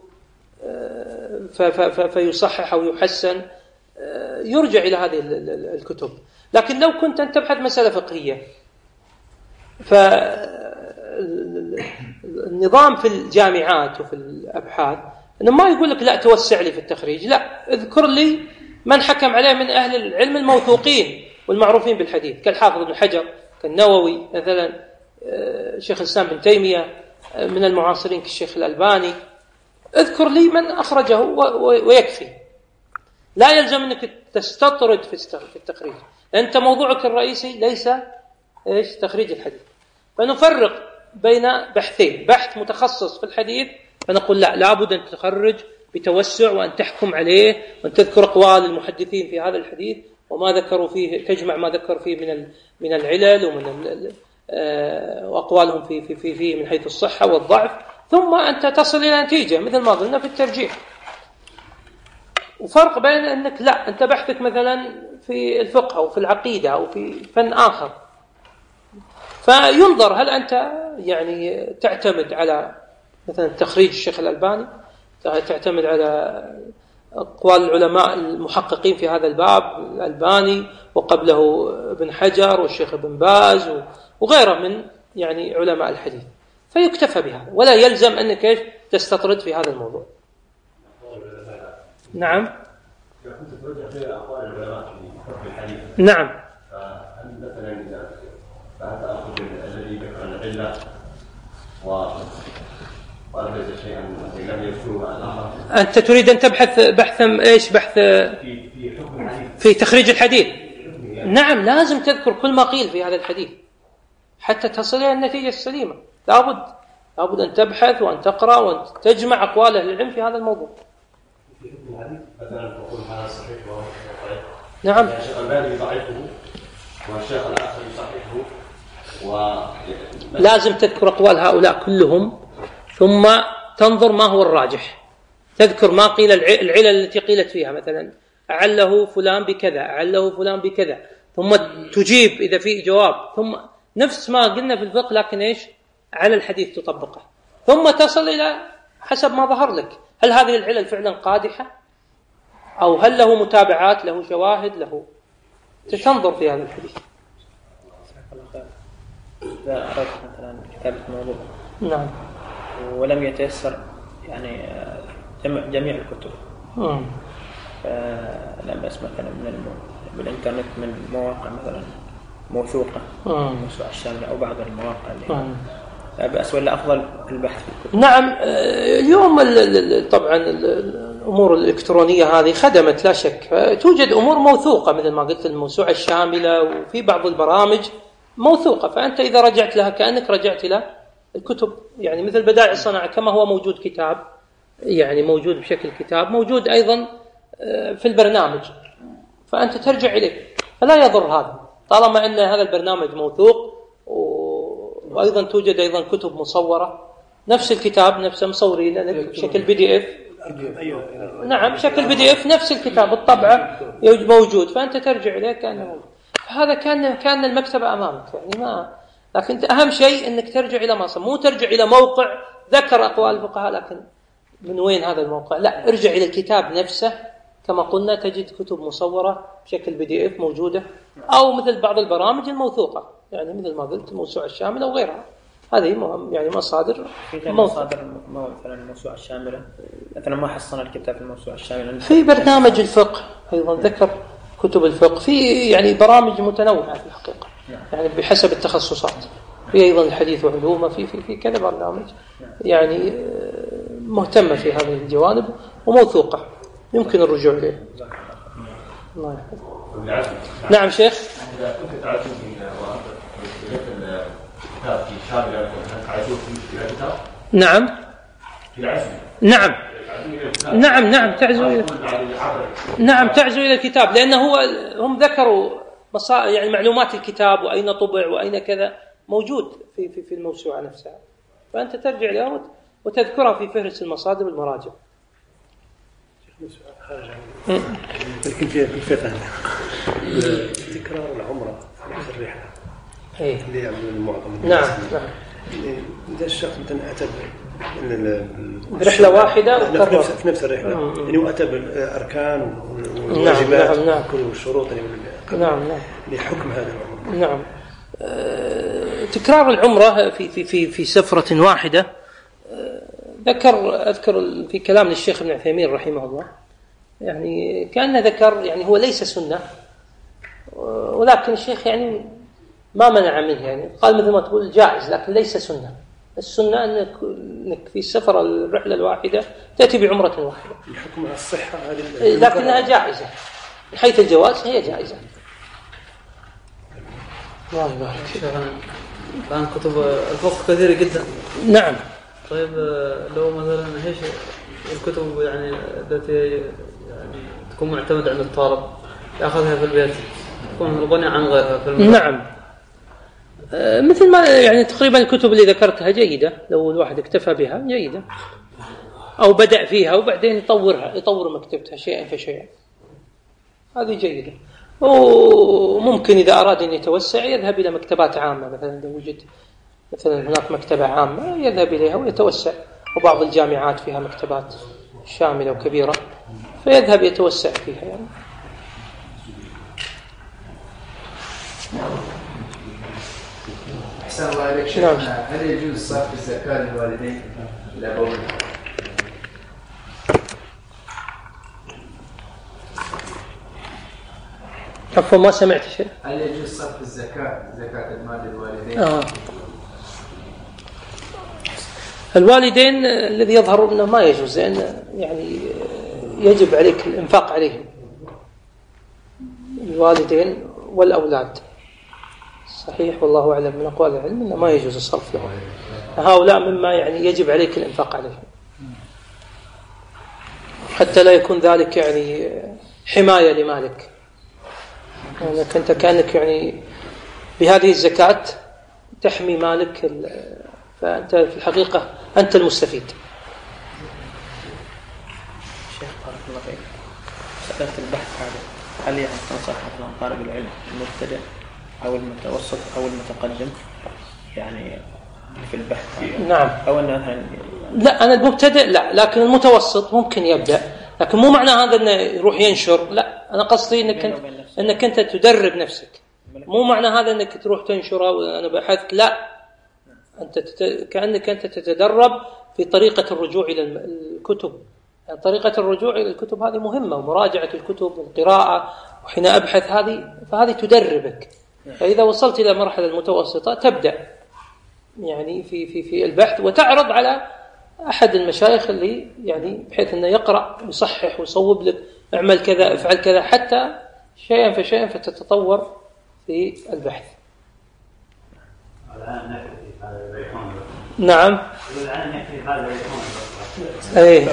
فيصحح أو يحسن. يرجع إلى هذه الكتب. لكن لو كنت أن تبحث مسألة فقهية، فالنظام في الجامعات وفي الأبحاث إنه ما يقول لك لا توسع لي في التخريج، لا اذكر لي من حكم عليه من أهل العلم الموثوقين والمعروفين بالحديث كالحافظ ابن حجر كالنووي مثلا، شيخ الإسلام بن تيمية من المعاصرين كالشيخ الألباني. اذكر لي من أخرجه ويكفي. لا يلزم أنك تستطرد في التخريج، أنت موضوعك الرئيسي ليس إيش تخريج الحديث. فنفرق بين بحثين، بحث متخصص في الحديث فنقول لا لابد أن تخرج بتوسع وأن تحكم عليه وأن تذكر أقوال المحدثين في هذا الحديث وما ذكروا فيه، تجمع ما ذكر فيه من من العلل ومن وأقوالهم في في في فيه من حيث الصحة والضعف، ثم أنت تصل إلى نتيجة مثل ما قلنا في الترجيح. وفرق بين أنك لا أنت بحثك مثلا في الفقه أو في العقيدة أو في فن آخر، فينظر هل أنت يعني تعتمد على مثلا تخريج الشيخ الألباني، تعتمد على أقوال العلماء المحققين في هذا الباب الألباني وقبله ابن حجر والشيخ ابن باز وغيره من يعني علماء الحديث، فيكتفى بها ولا يلزم أنك إيش تستطرد في هذا الموضوع. نعم. إذا كنت ترجع في أقوال العلماء في حكم الحديث. نعم. فهل مثلا إذا فهل تأخذ الذي ذكر العلة وألغز شيئا لم يذكره الآخر؟ أنت تريد أن تبحث بحثا إيش بحث في في حكم الحديث في تخريج الحديث. نعم لازم تذكر كل ما قيل في هذا الحديث حتى تصل إلى النتيجة السليمة. لابد لابد أن تبحث وأن تقرأ وأن تجمع أقوال أهل العلم في هذا الموضوع. في حكم الحديث مثلا تقول هذا صحيح وهو ضعيف. نعم. الشيخ الألباني يضعفه والشيخ الآخر يصححه و لازم تذكر أقوال هؤلاء كلهم ثم تنظر ما هو الراجح، تذكر ما قيل العلل التي قيلت فيها، مثلا أعله فلان بكذا أعله فلان بكذا، ثم تجيب إذا في جواب، ثم نفس ما قلنا في الفقه، لكن إيش على الحديث تطبقه، ثم تصل إلى حسب ما ظهر لك هل هذه العلل فعلا قادحة أو هل له متابعات، له شواهد، له تنظر في هذا الحديث. إذا أردت مثلا كتابة موضوع نعم ولم يتيسر يعني جمع جميع الكتب، مم. فلا بأس مثلا من بالإنترنت من مواقع مثلا موثوقة، موسوعة الشاملة أو بعض المواقع اللي لا بأس، ولا أفضل البحث في الكتب؟ نعم اليوم طبعا الأمور الإلكترونية هذه خدمت لا شك، توجد أمور موثوقة مثل ما قلت الموسوعة الشاملة، وفي بعض البرامج موثوقة، فأنت إذا رجعت لها كأنك رجعت إلى الكتب، يعني مثل بدائع الصناعة كما هو موجود كتاب، يعني موجود بشكل كتاب، موجود أيضا في البرنامج، فأنت ترجع إليه، فلا يضر هذا طالما أن هذا البرنامج موثوق. وأيضا توجد أيضا كتب مصورة نفس الكتاب نفسه مصورين لك بشكل بي دي اف، نعم بشكل بي دي اف نفس الكتاب الطبعة موجود، فأنت ترجع إليه كأنه، هذا كان كان المكتبة أمامك يعني ما. لكن أهم شيء أنك ترجع إلى مصر، مو ترجع إلى موقع ذكر أقوال الفقهاء لكن من وين هذا الموقع، لا ارجع إلى الكتاب نفسه، كما قلنا تجد كتب مصورة بشكل بي دي اف موجودة، أو مثل بعض البرامج الموثوقة يعني مثل ما قلت الموسوعة الشاملة وغيرها، هذه مهم يعني مصادر مصادر مثلا الموسوعة الشاملة، مثلا ما حصلنا الكتاب في الموسوعة الشاملة، في برنامج الفقه أيضا ذكر كتب الفقه، في يعني برامج متنوعة في الحقيقة يعني بحسب التخصصات، في أيضا الحديث وعلومه، في في في كذا برنامج يعني مهتمة في هذه الجوانب وموثوقة يمكن الرجوع إليه. الله يحفظك. نعم شيخ. إذا كنت تعرف الكتاب في شامل تعرفون في الكتاب؟ نعم. في العزم. نعم. نعم نعم تعزو إلى نعم تعزو إلى الكتاب، لأنه هو هم ذكروا يعني معلومات الكتاب وأين طبع وأين كذا موجود في في في الموسوعة نفسها، فأنت ترجع لها وتذكرها في فهرس المصادر والمراجع. لكن في الفقه تكرار العمرة في نفس الرحلة اللي يعملون المعظم. نعم نعم. إذا الشخص مثلا أتى برحلة واحدة في نفس في نفس الرحلة يعني وأتى بالأركان والواجبات نعم نعم كل الشروط يعني نعم نعم لحكم هذا العمرة. نعم. أه تكرار العمرة في في في في سفرة واحدة، أه ذكر أذكر في كلام للشيخ ابن عثيمين رحمه الله يعني كأنه ذكر يعني هو ليس سنة، ولكن الشيخ يعني ما منع منه، يعني قال مثل ما تقول جائز لكن ليس سنة. السنة أنك, أنك في السفر الرحلة الواحدة تأتي بعمرة واحدة. الحكم على الصحة هذه لكنها جائزة من حيث الجواز، هي جائزة. الله يبارك. الآن كتب الفقه كثيرة جدا. نعم. طيب لو مثلا ايش الكتب يعني التي يعني تكون معتمدة عند الطالب يأخذها في البيت تكون غني عن غيرها في المدرسة؟ نعم. آه مثل ما يعني تقريبا الكتب اللي ذكرتها جيدة، لو الواحد اكتفى بها جيدة أو بدأ فيها وبعدين يطورها يطور مكتبتها شيئا فشيئا، هذه جيدة. وممكن إذا أراد أن يتوسع يذهب إلى مكتبات عامة، مثلا لو وجد مثلا هناك مكتبة عامة يذهب إليها ويتوسع، وبعض الجامعات فيها مكتبات شاملة وكبيرة فيذهب يتوسع فيها يعني. أحسن الله عليك شيخنا، هل يجوز صرف الزكاة للوالدين الأبوين؟ عفوا ما سمعت شيء. هل يجوز صرف الزكاة زكاة المال للوالدين؟ آه. الوالدين الذي يظهر أنه ما يجوز، لأن يعني يجب عليك الإنفاق عليهم، الوالدين والأولاد. صحيح والله أعلم من أقوال العلم أنه ما يجوز الصرف لهم، هؤلاء مما يعني يجب عليك الإنفاق عليهم حتى لا يكون ذلك يعني حماية لمالك، يعني أنت كأنك يعني بهذه الزكاة تحمي مالك، فأنت في الحقيقة أنت المستفيد. شيخ بارك الله فيك، سألت البحث هذا هل يعني تنصح مثلا طالب العلم المبتدئ أو المتوسط أو المتقدم يعني في البحث؟ نعم. أو أنه مثلا لا، أنا المبتدئ لا، لكن المتوسط ممكن يبدأ، لكن مو معنى هذا أنه يروح ينشر، لا، أنا قصدي أنك أنت أنك أنت تدرب نفسك، مو معنى هذا أنك تروح تنشره وأنا بحثت، لا، أنت تت... كأنك أنت تتدرب في طريقة الرجوع إلى الكتب. يعني طريقة الرجوع إلى الكتب هذه مهمة، ومراجعة الكتب والقراءة، وحين أبحث هذه فهذه تدربك. فإذا وصلت إلى مرحلة المتوسطة تبدأ يعني في في في البحث، وتعرض على أحد المشايخ اللي يعني بحيث أنه يقرأ ويصحح ويصوب لك، اعمل كذا افعل كذا، حتى شيئا فشيئا فتتطور في البحث. نعم. ايه.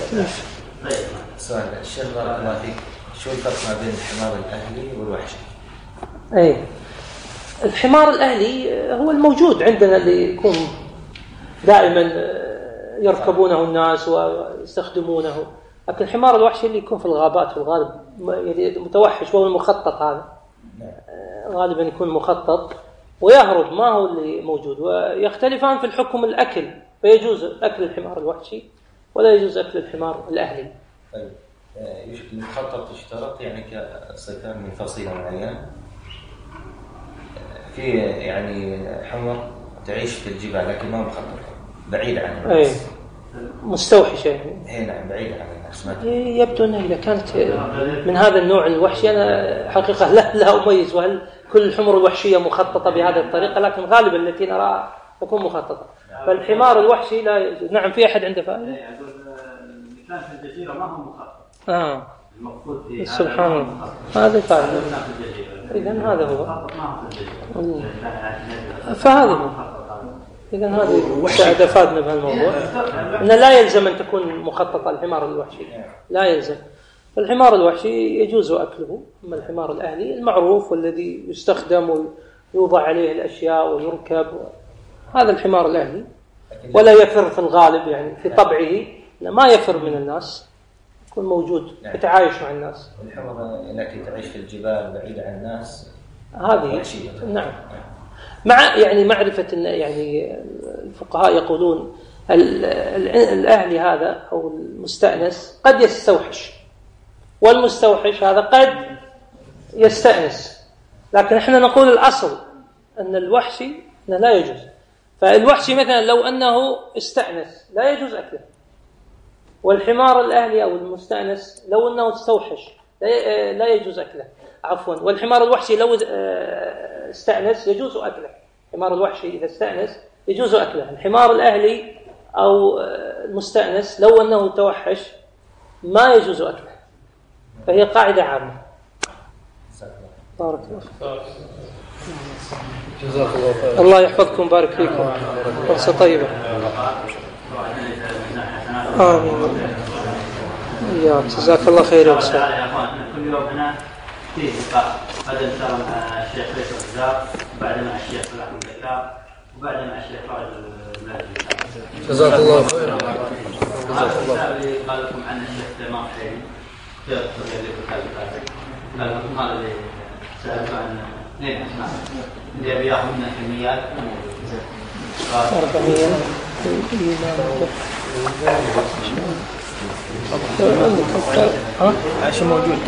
سؤال الشيخ بارك الله فيك، شو الفرق ما بين الحمار الأهلي والوحشي؟ ايه، الحمار الأهلي هو الموجود عندنا اللي يكون دائما يركبونه الناس ويستخدمونه، لكن الحمار الوحشي اللي يكون في الغابات في الغالب يعني متوحش، وهو المخطط، هذا غالبا يكون مخطط ويهرب، ما هو اللي موجود. ويختلفان في الحكم الأكل، فيجوز أكل الحمار الوحشي ولا يجوز أكل الحمار الأهلي. طيب المخطط يشترط يعني كصفة من فصيلة معينة، في يعني حمر تعيش في الجبال لكن ما مخططة، بعيد عن الناس. أي مستوحشة يعني. هي نعم، بعيد عن الناس. يبدو أنه إذا كانت من هذا النوع الوحشي، أنا حقيقة لا لا أميز وهل كل الحمر الوحشية مخططة بهذه الطريقة، لكن غالبا التي نراها تكون مخططة. فالحمار الوحشي لا. نعم. في أحد عنده فائدة؟ كان في الجزيرة ما هو مخطط. آه. المقصود فيه سبحان الله، هذا فائدة. إذن هذا هو. فهذا هو. إذن هذا أفادنا بهالموضوع. أن لا يلزم أن تكون مخططة الحمار الوحشي، لا يلزم. الحمار الوحشي يجوز أكله، أما الحمار الأهلي المعروف والذي يستخدم ويوضع عليه الأشياء ويركب، هذا الحمار الأهلي، ولا يفر في الغالب يعني في طبعه، ما يفر من الناس، يكون موجود يتعايش مع الناس. الحمر التي تعيش في الجبال بعيدة عن الناس هذه نعم. مع يعني معرفة يعني الفقهاء يقولون الأهلي هذا أو المستأنس قد يستوحش، والمستوحش هذا قد يستأنس، لكن احنا نقول الأصل أن الوحشي لا يجوز. فالوحشي مثلا لو أنه استأنس لا يجوز أكله، والحمار الأهلي أو المستأنس لو أنه استوحش لا يجوز أكله، عفوا. والحمار الوحشي لو استأنس يجوز أكله. الحمار الوحشي إذا استأنس يجوز أكله. الحمار الأهلي أو المستأنس لو أنه توحش ما يجوز أكله، فهي قاعدة عامة. بارك الله. جزاك الله خير. الله يحفظكم، بارك فيكم، فرصة طيبة. آمين. يا جزاك الله خير يا أستاذ. كل يوم هنا فيه لقاء، هذا إن شاء الله مع الشيخ فيصل الزار، وبعد مع الشيخ صلاح الذكار، وبعد مع الشيخ رائد الملاجئ. جزاك الله خير. جزاك الله خير. قال لكم عن الشيخ سليمان حيري في الطريقة اللي بتاعته، قال لكم هذا اللي سألت عن اثنين أسماء اللي بياخذ منها كميات أربعين عشان موجود.